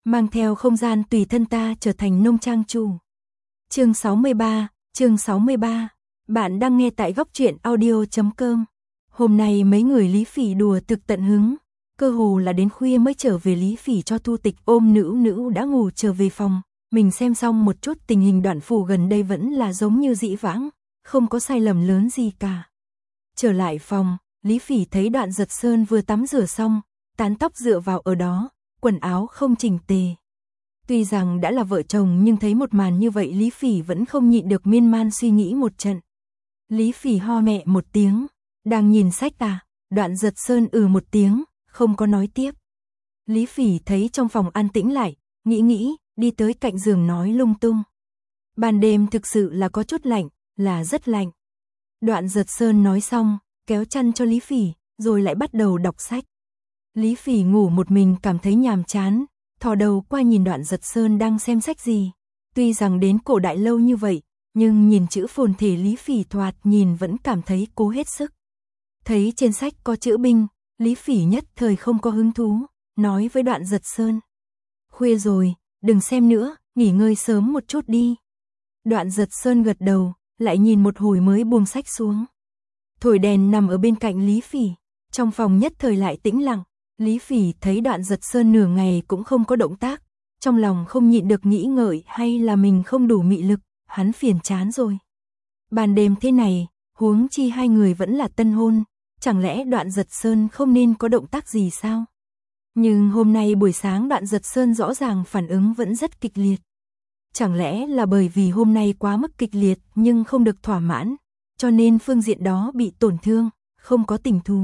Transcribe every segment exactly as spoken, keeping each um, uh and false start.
mang theo không gian tùy thân ta trở thành nông trang chủ. Chương sáu mươi ba, chương sáu mươi ba. Bạn đang nghe tại góc truyện audio chấm com. Hôm nay mấy người Lý Phỉ đùa thực tận hứng, cơ hồ là đến khuya mới trở về. Lý Phỉ cho Thu Tịch ôm Nữu Nữu đã ngủ trở về phòng, mình xem xong một chút tình hình Đoạn Phủ gần đây vẫn là giống như dĩ vãng, không có sai lầm lớn gì cả. Trở lại phòng, Lý Phỉ thấy Đoạn Giật Sơn vừa tắm rửa xong, tán tóc dựa vào ở đó, quần áo không chỉnh tề. Tuy rằng đã là vợ chồng nhưng thấy một màn như vậy Lý Phỉ vẫn không nhịn được miên man suy nghĩ một trận. Lý Phỉ ho mẹ một tiếng, đang nhìn sách à? Đoạn Giật Sơn ừ một tiếng, không có nói tiếp. Lý Phỉ thấy trong phòng an tĩnh lại, nghĩ nghĩ, đi tới cạnh giường nói lung tung. Ban đêm thực sự là có chút lạnh, là rất lạnh. Đoạn Giật Sơn nói xong, kéo chăn cho Lý Phỉ, rồi lại bắt đầu đọc sách. Lý Phỉ ngủ một mình cảm thấy nhàm chán, thò đầu qua nhìn Đoạn Giật Sơn đang xem sách gì. Tuy rằng đến cổ đại lâu như vậy, nhưng nhìn chữ phồn thể Lý Phỉ thoạt nhìn vẫn cảm thấy cố hết sức. Thấy trên sách có chữ binh, Lý Phỉ nhất thời không có hứng thú, nói với Đoạn Giật Sơn. Khuya rồi, đừng xem nữa, nghỉ ngơi sớm một chút đi. Đoạn Giật Sơn gật đầu, lại nhìn một hồi mới buông sách xuống. Thổi đèn nằm ở bên cạnh Lý Phỉ, trong phòng nhất thời lại tĩnh lặng. Lý Phỉ thấy Đoạn Giật Sơn nửa ngày cũng không có động tác, trong lòng không nhịn được nghĩ ngợi hay là mình không đủ mị lực, hắn phiền chán rồi. Ban đêm thế này, huống chi hai người vẫn là tân hôn, chẳng lẽ Đoạn Giật Sơn không nên có động tác gì sao? Nhưng hôm nay buổi sáng Đoạn Giật Sơn rõ ràng phản ứng vẫn rất kịch liệt. Chẳng lẽ là bởi vì hôm nay quá mức kịch liệt nhưng không được thỏa mãn, cho nên phương diện đó bị tổn thương, không có tình thú.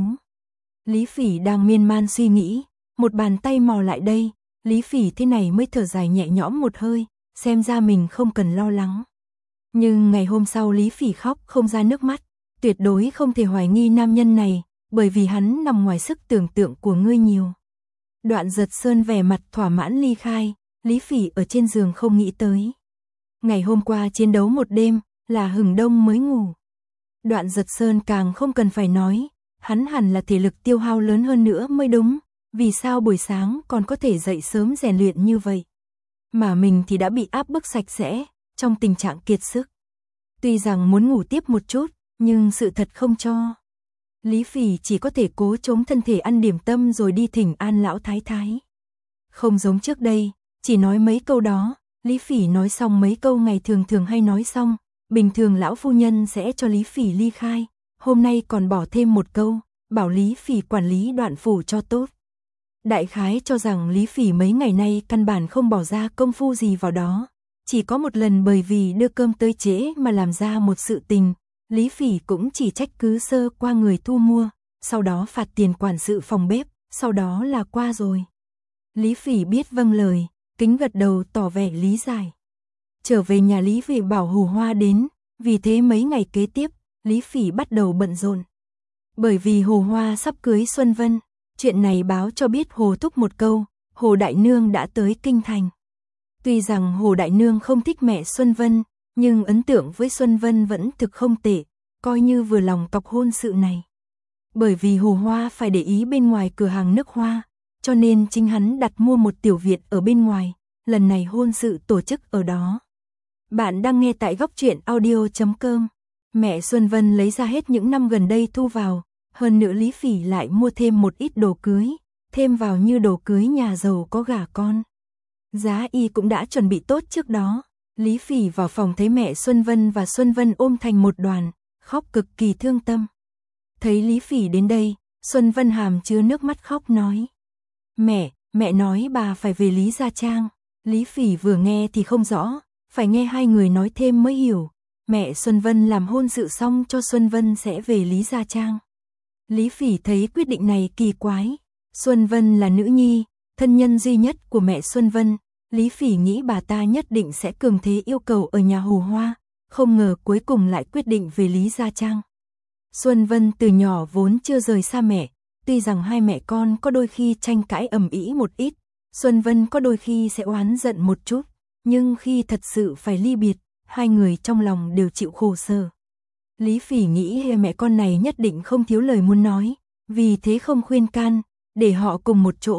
Lý Phỉ đang miên man suy nghĩ, một bàn tay mò lại đây, Lý Phỉ thế này mới thở dài nhẹ nhõm một hơi, xem ra mình không cần lo lắng. Nhưng ngày hôm sau Lý Phỉ khóc không ra nước mắt, tuyệt đối không thể hoài nghi nam nhân này, bởi vì hắn nằm ngoài sức tưởng tượng của ngươi nhiều. Đoạn Giật Sơn vẻ mặt thỏa mãn ly khai, Lý Phỉ ở trên giường không nghĩ tới. Ngày hôm qua chiến đấu một đêm, là hừng đông mới ngủ. Đoạn Giật Sơn càng không cần phải nói, hắn hẳn là thể lực tiêu hao lớn hơn nữa mới đúng, vì sao buổi sáng còn có thể dậy sớm rèn luyện như vậy. Mà mình thì đã bị áp bức sạch sẽ, trong tình trạng kiệt sức. Tuy rằng muốn ngủ tiếp một chút, nhưng sự thật không cho. Lý Phỉ chỉ có thể cố chống thân thể ăn điểm tâm rồi đi thỉnh an lão thái thái. Không giống trước đây, chỉ nói mấy câu đó, Lý Phỉ nói xong mấy câu ngày thường thường hay nói xong, bình thường lão phu nhân sẽ cho Lý Phỉ ly khai, hôm nay còn bỏ thêm một câu, bảo Lý Phỉ quản lý Đoạn phủ cho tốt. Đại khái cho rằng Lý Phỉ mấy ngày nay căn bản không bỏ ra công phu gì vào đó, chỉ có một lần bởi vì đưa cơm tới trễ mà làm ra một sự tình, Lý Phỉ cũng chỉ trách cứ sơ qua người thu mua, sau đó phạt tiền quản sự phòng bếp, sau đó là qua rồi. Lý Phỉ biết vâng lời, kính gật đầu tỏ vẻ lý giải. Trở về nhà Lý Phỉ bảo Hồ Hoa đến, vì thế mấy ngày kế tiếp, Lý Phỉ bắt đầu bận rộn. Bởi vì Hồ Hoa sắp cưới Xuân Vân, chuyện này báo cho biết Hồ Thúc một câu, Hồ Đại Nương đã tới Kinh Thành. Tuy rằng Hồ Đại Nương không thích mẹ Xuân Vân, nhưng ấn tượng với Xuân Vân vẫn thực không tệ, coi như vừa lòng cọc hôn sự này. Bởi vì Hồ Hoa phải để ý bên ngoài cửa hàng nước hoa, cho nên chính hắn đặt mua một tiểu viện ở bên ngoài, lần này hôn sự tổ chức ở đó. Bạn đang nghe tại góc truyện audio chấm com. Mẹ Xuân Vân lấy ra hết những năm gần đây thu vào, hơn nữa Lý Phỉ lại mua thêm một ít đồ cưới, thêm vào như đồ cưới nhà giàu có gả con. Giá y cũng đã chuẩn bị tốt trước đó. Lý Phỉ vào phòng thấy mẹ Xuân Vân và Xuân Vân ôm thành một đoàn, khóc cực kỳ thương tâm. Thấy Lý Phỉ đến đây, Xuân Vân hàm chứa nước mắt khóc nói. Mẹ, mẹ nói bà phải về Lý Gia Trang. Lý Phỉ vừa nghe thì không rõ, phải nghe hai người nói thêm mới hiểu. Mẹ Xuân Vân làm hôn sự xong cho Xuân Vân sẽ về Lý Gia Trang. Lý Phỉ thấy quyết định này kỳ quái. Xuân Vân là nữ nhi, thân nhân duy nhất của mẹ Xuân Vân. Lý Phỉ nghĩ bà ta nhất định sẽ cường thế yêu cầu ở nhà Hồ Hoa, không ngờ cuối cùng lại quyết định về Lý Gia Trang. Xuân Vân từ nhỏ vốn chưa rời xa mẹ, tuy rằng hai mẹ con có đôi khi tranh cãi ầm ĩ một ít, Xuân Vân có đôi khi sẽ oán giận một chút, nhưng khi thật sự phải ly biệt, hai người trong lòng đều chịu khổ sở. Lý Phỉ nghĩ hai mẹ con này nhất định không thiếu lời muốn nói, vì thế không khuyên can, để họ cùng một chỗ,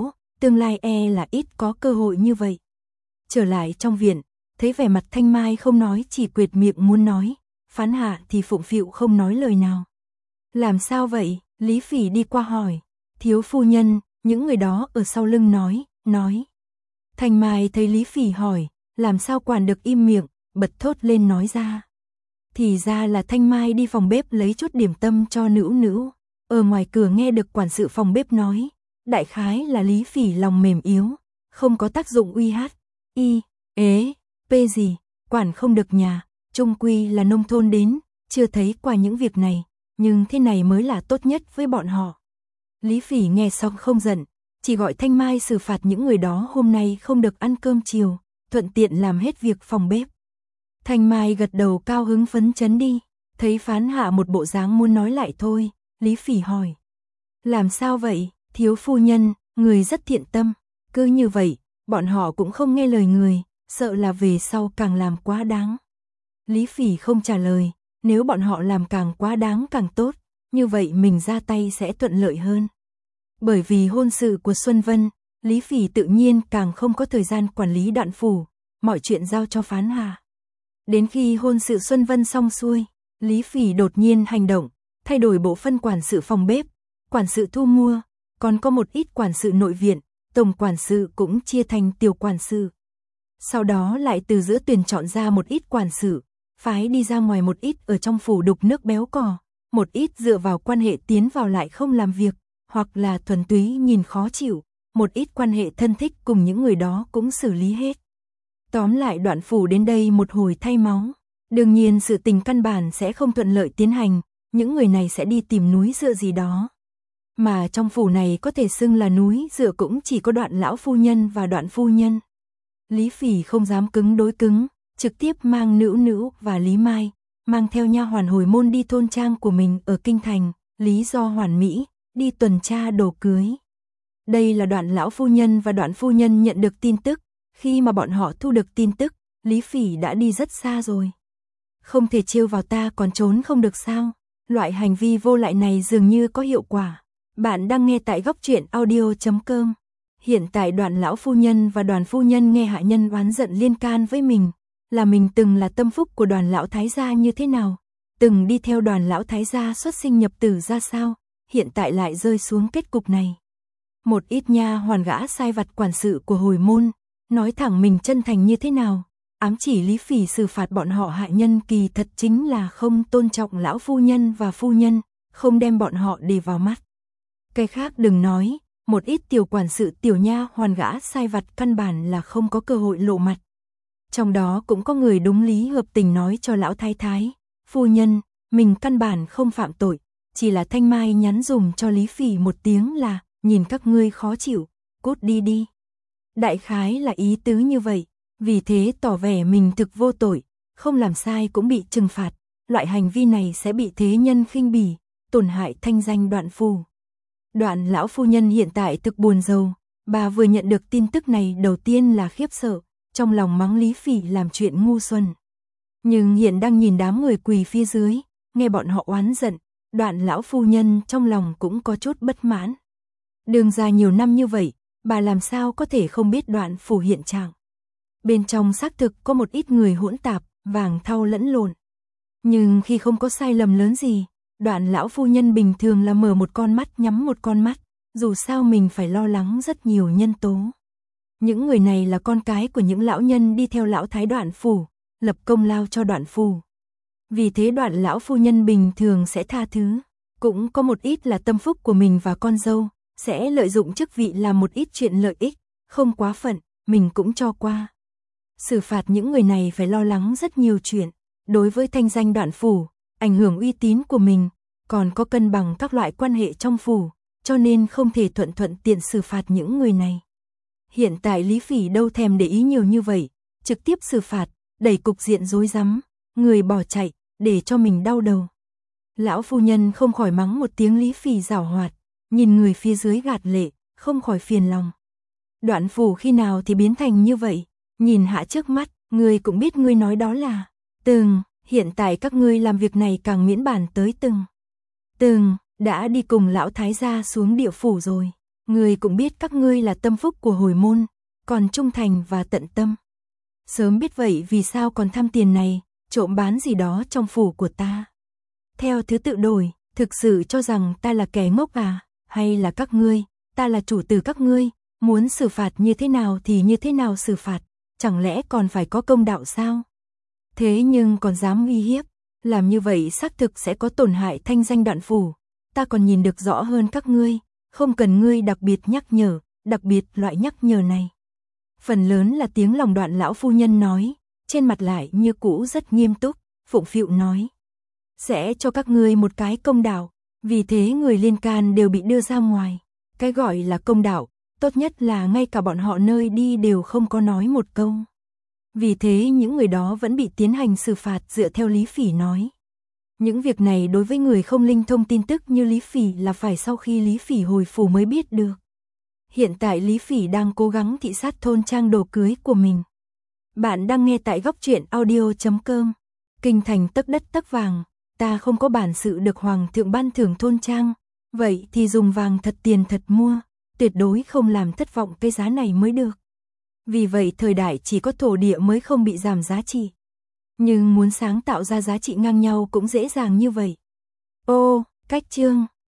tương lai e là ít có cơ hội như vậy. Trở lại trong viện, thấy vẻ mặt Thanh Mai không nói chỉ quệt miệng muốn nói, Phán Hạ thì phụng phịu không nói lời nào. Làm sao vậy? Lý Phỉ đi qua hỏi. Thiếu phu nhân, những người đó ở sau lưng nói, nói. Thanh Mai thấy Lý Phỉ hỏi, làm sao quản được im miệng, bật thốt lên nói ra. Thì ra là Thanh Mai đi phòng bếp lấy chút điểm tâm cho Nữu Nữu. Ở ngoài cửa nghe được quản sự phòng bếp nói, đại khái là Lý Phỉ lòng mềm yếu, không có tác dụng uy hát, y, ế, pê gì, quản không được nhà, chung quy là nông thôn đến, chưa thấy qua những việc này, nhưng thế này mới là tốt nhất với bọn họ. Lý Phỉ nghe xong không giận, chỉ gọi Thanh Mai xử phạt những người đó hôm nay không được ăn cơm chiều, thuận tiện làm hết việc phòng bếp. Thanh Mai gật đầu cao hứng phấn chấn đi, thấy Phán Hạ một bộ dáng muốn nói lại thôi, Lý Phỉ hỏi. Làm sao vậy, thiếu phu nhân, người rất thiện tâm, cứ như vậy, bọn họ cũng không nghe lời người, sợ là về sau càng làm quá đáng. Lý Phỉ không trả lời, nếu bọn họ làm càng quá đáng càng tốt, như vậy mình ra tay sẽ thuận lợi hơn. Bởi vì hôn sự của Xuân Vân, Lý Phỉ tự nhiên càng không có thời gian quản lý Đoạn phủ, mọi chuyện giao cho Phán Hạ. Đến khi hôn sự Xuân Vân xong xuôi, Lý Phỉ đột nhiên hành động, thay đổi bộ phân quản sự phòng bếp, quản sự thu mua, còn có một ít quản sự nội viện, tổng quản sự cũng chia thành tiểu quản sự. Sau đó lại từ giữa tuyển chọn ra một ít quản sự, phái đi ra ngoài một ít ở trong phủ đục nước béo cò, một ít dựa vào quan hệ tiến vào lại không làm việc, hoặc là thuần túy nhìn khó chịu, một ít quan hệ thân thích cùng những người đó cũng xử lý hết. Tóm lại Đoạn phủ đến đây một hồi thay máu, đương nhiên sự tình căn bản sẽ không thuận lợi tiến hành, những người này sẽ đi tìm núi dựa gì đó. Mà trong phủ này có thể xưng là núi dựa cũng chỉ có Đoạn lão phu nhân và Đoạn phu nhân. Lý Phỉ không dám cứng đối cứng, trực tiếp mang Nữu Nữu và Lý Mai, mang theo nha hoàn hồi môn đi thôn trang của mình ở Kinh Thành, lý do hoàn mỹ, đi tuần tra đồ cưới. Đây là Đoạn lão phu nhân và Đoạn phu nhân nhận được tin tức, khi mà bọn họ thu được tin tức, Lý Phỉ đã đi rất xa rồi. Không thể trêu vào ta còn trốn không được sao? Loại hành vi vô lại này dường như có hiệu quả. Bạn đang nghe tại góc truyện audio chấm com. Hiện tại Đoạn lão phu nhân và Đoàn phu nhân nghe hạ nhân oán giận liên can với mình, là mình từng là tâm phúc của Đoàn lão thái gia như thế nào, từng đi theo Đoàn lão thái gia xuất sinh nhập tử ra sao, hiện tại lại rơi xuống kết cục này. Một ít nha hoàn gã sai vặt quản sự của hồi môn, nói thẳng mình chân thành như thế nào, ám chỉ Lý Phỉ xử phạt bọn họ hạ nhân kỳ thật chính là không tôn trọng lão phu nhân và phu nhân, không đem bọn họ để vào mắt. Cái khác đừng nói, một ít tiểu quản sự tiểu nha hoàn gã sai vặt căn bản là không có cơ hội lộ mặt. Trong đó cũng có người đúng lý hợp tình nói cho lão thái thái, phu nhân, mình căn bản không phạm tội, chỉ là Thanh Mai nhắn dùm cho Lý Phỉ một tiếng là, nhìn các ngươi khó chịu, cút đi đi. Đại khái là ý tứ như vậy, vì thế tỏ vẻ mình thực vô tội, không làm sai cũng bị trừng phạt, loại hành vi này sẽ bị thế nhân khinh bỉ, tổn hại thanh danh Đoạn phủ. Đoạn lão phu nhân hiện tại thực buồn rầu, bà vừa nhận được tin tức này đầu tiên là khiếp sợ, trong lòng mắng Lý Phỉ làm chuyện ngu xuẩn. Nhưng hiện đang nhìn đám người quỳ phía dưới, nghe bọn họ oán giận, Đoạn lão phu nhân trong lòng cũng có chút bất mãn. Đường ra nhiều năm như vậy, bà làm sao có thể không biết Đoạn phủ hiện trạng. Bên trong xác thực có một ít người hỗn tạp, vàng thau lẫn lộn. Nhưng khi không có sai lầm lớn gì, Đoạn lão phu nhân bình thường là mở một con mắt nhắm một con mắt, dù sao mình phải lo lắng rất nhiều nhân tố. Những người này là con cái của những lão nhân đi theo lão thái Đoạn phủ, lập công lao cho Đoạn phủ. Vì thế Đoạn lão phu nhân bình thường sẽ tha thứ, cũng có một ít là tâm phúc của mình và con dâu, sẽ lợi dụng chức vị làm một ít chuyện lợi ích, không quá phận, mình cũng cho qua. Xử phạt những người này phải lo lắng rất nhiều chuyện, đối với thanh danh Đoạn phủ, ảnh hưởng uy tín của mình, còn có cân bằng các loại quan hệ trong phủ, cho nên không thể thuận thuận tiện xử phạt những người này. Hiện tại Lý Phỉ đâu thèm để ý nhiều như vậy, trực tiếp xử phạt, đẩy cục diện rối rắm, người bỏ chạy, để cho mình đau đầu. Lão phu nhân không khỏi mắng một tiếng Lý Phỉ giảo hoạt, nhìn người phía dưới gạt lệ, không khỏi phiền lòng. Đoạn phủ khi nào thì biến thành như vậy, nhìn hạ trước mắt, người cũng biết ngươi nói đó là từng, hiện tại các ngươi làm việc này càng miễn bản tới từng. Từng, đã đi cùng lão thái gia xuống địa phủ rồi. Người cũng biết các ngươi là tâm phúc của hồi môn, còn trung thành và tận tâm. Sớm biết vậy vì sao còn tham tiền này, trộm bán gì đó trong phủ của ta. Theo thứ tự đổi, thực sự cho rằng ta là kẻ ngốc à, hay là các ngươi, ta là chủ tử các ngươi, muốn xử phạt như thế nào thì như thế nào xử phạt, chẳng lẽ còn phải có công đạo sao? Thế nhưng còn dám uy hiếp, làm như vậy xác thực sẽ có tổn hại thanh danh Đoạn phủ, ta còn nhìn được rõ hơn các ngươi, không cần ngươi đặc biệt nhắc nhở, đặc biệt loại nhắc nhở này. Phần lớn là tiếng lòng Đoạn lão phu nhân nói, trên mặt lại như cũ rất nghiêm túc, phụng phịu nói. Sẽ cho các ngươi một cái công đạo, vì thế người liên can đều bị đưa ra ngoài. Cái gọi là công đạo, tốt nhất là ngay cả bọn họ nơi đi đều không có nói một câu. Vì thế những người đó vẫn bị tiến hành xử phạt dựa theo Lý Phỉ nói. Những việc này đối với người không linh thông tin tức như Lý Phỉ là phải sau khi Lý Phỉ hồi phủ mới biết được. Hiện tại Lý Phỉ đang cố gắng thị sát thôn trang đồ cưới của mình. Bạn đang nghe tại góc truyện audio chấm com. Kinh thành tấc đất tấc vàng, ta không có bản sự được hoàng thượng ban thưởng thôn trang, vậy thì dùng vàng thật tiền thật mua, tuyệt đối không làm thất vọng cái giá này mới được. Vì vậy thời đại chỉ có thổ địa mới không bị giảm giá trị. Nhưng muốn sáng tạo ra giá trị ngang nhau cũng dễ dàng như vậy. Ô, cách chương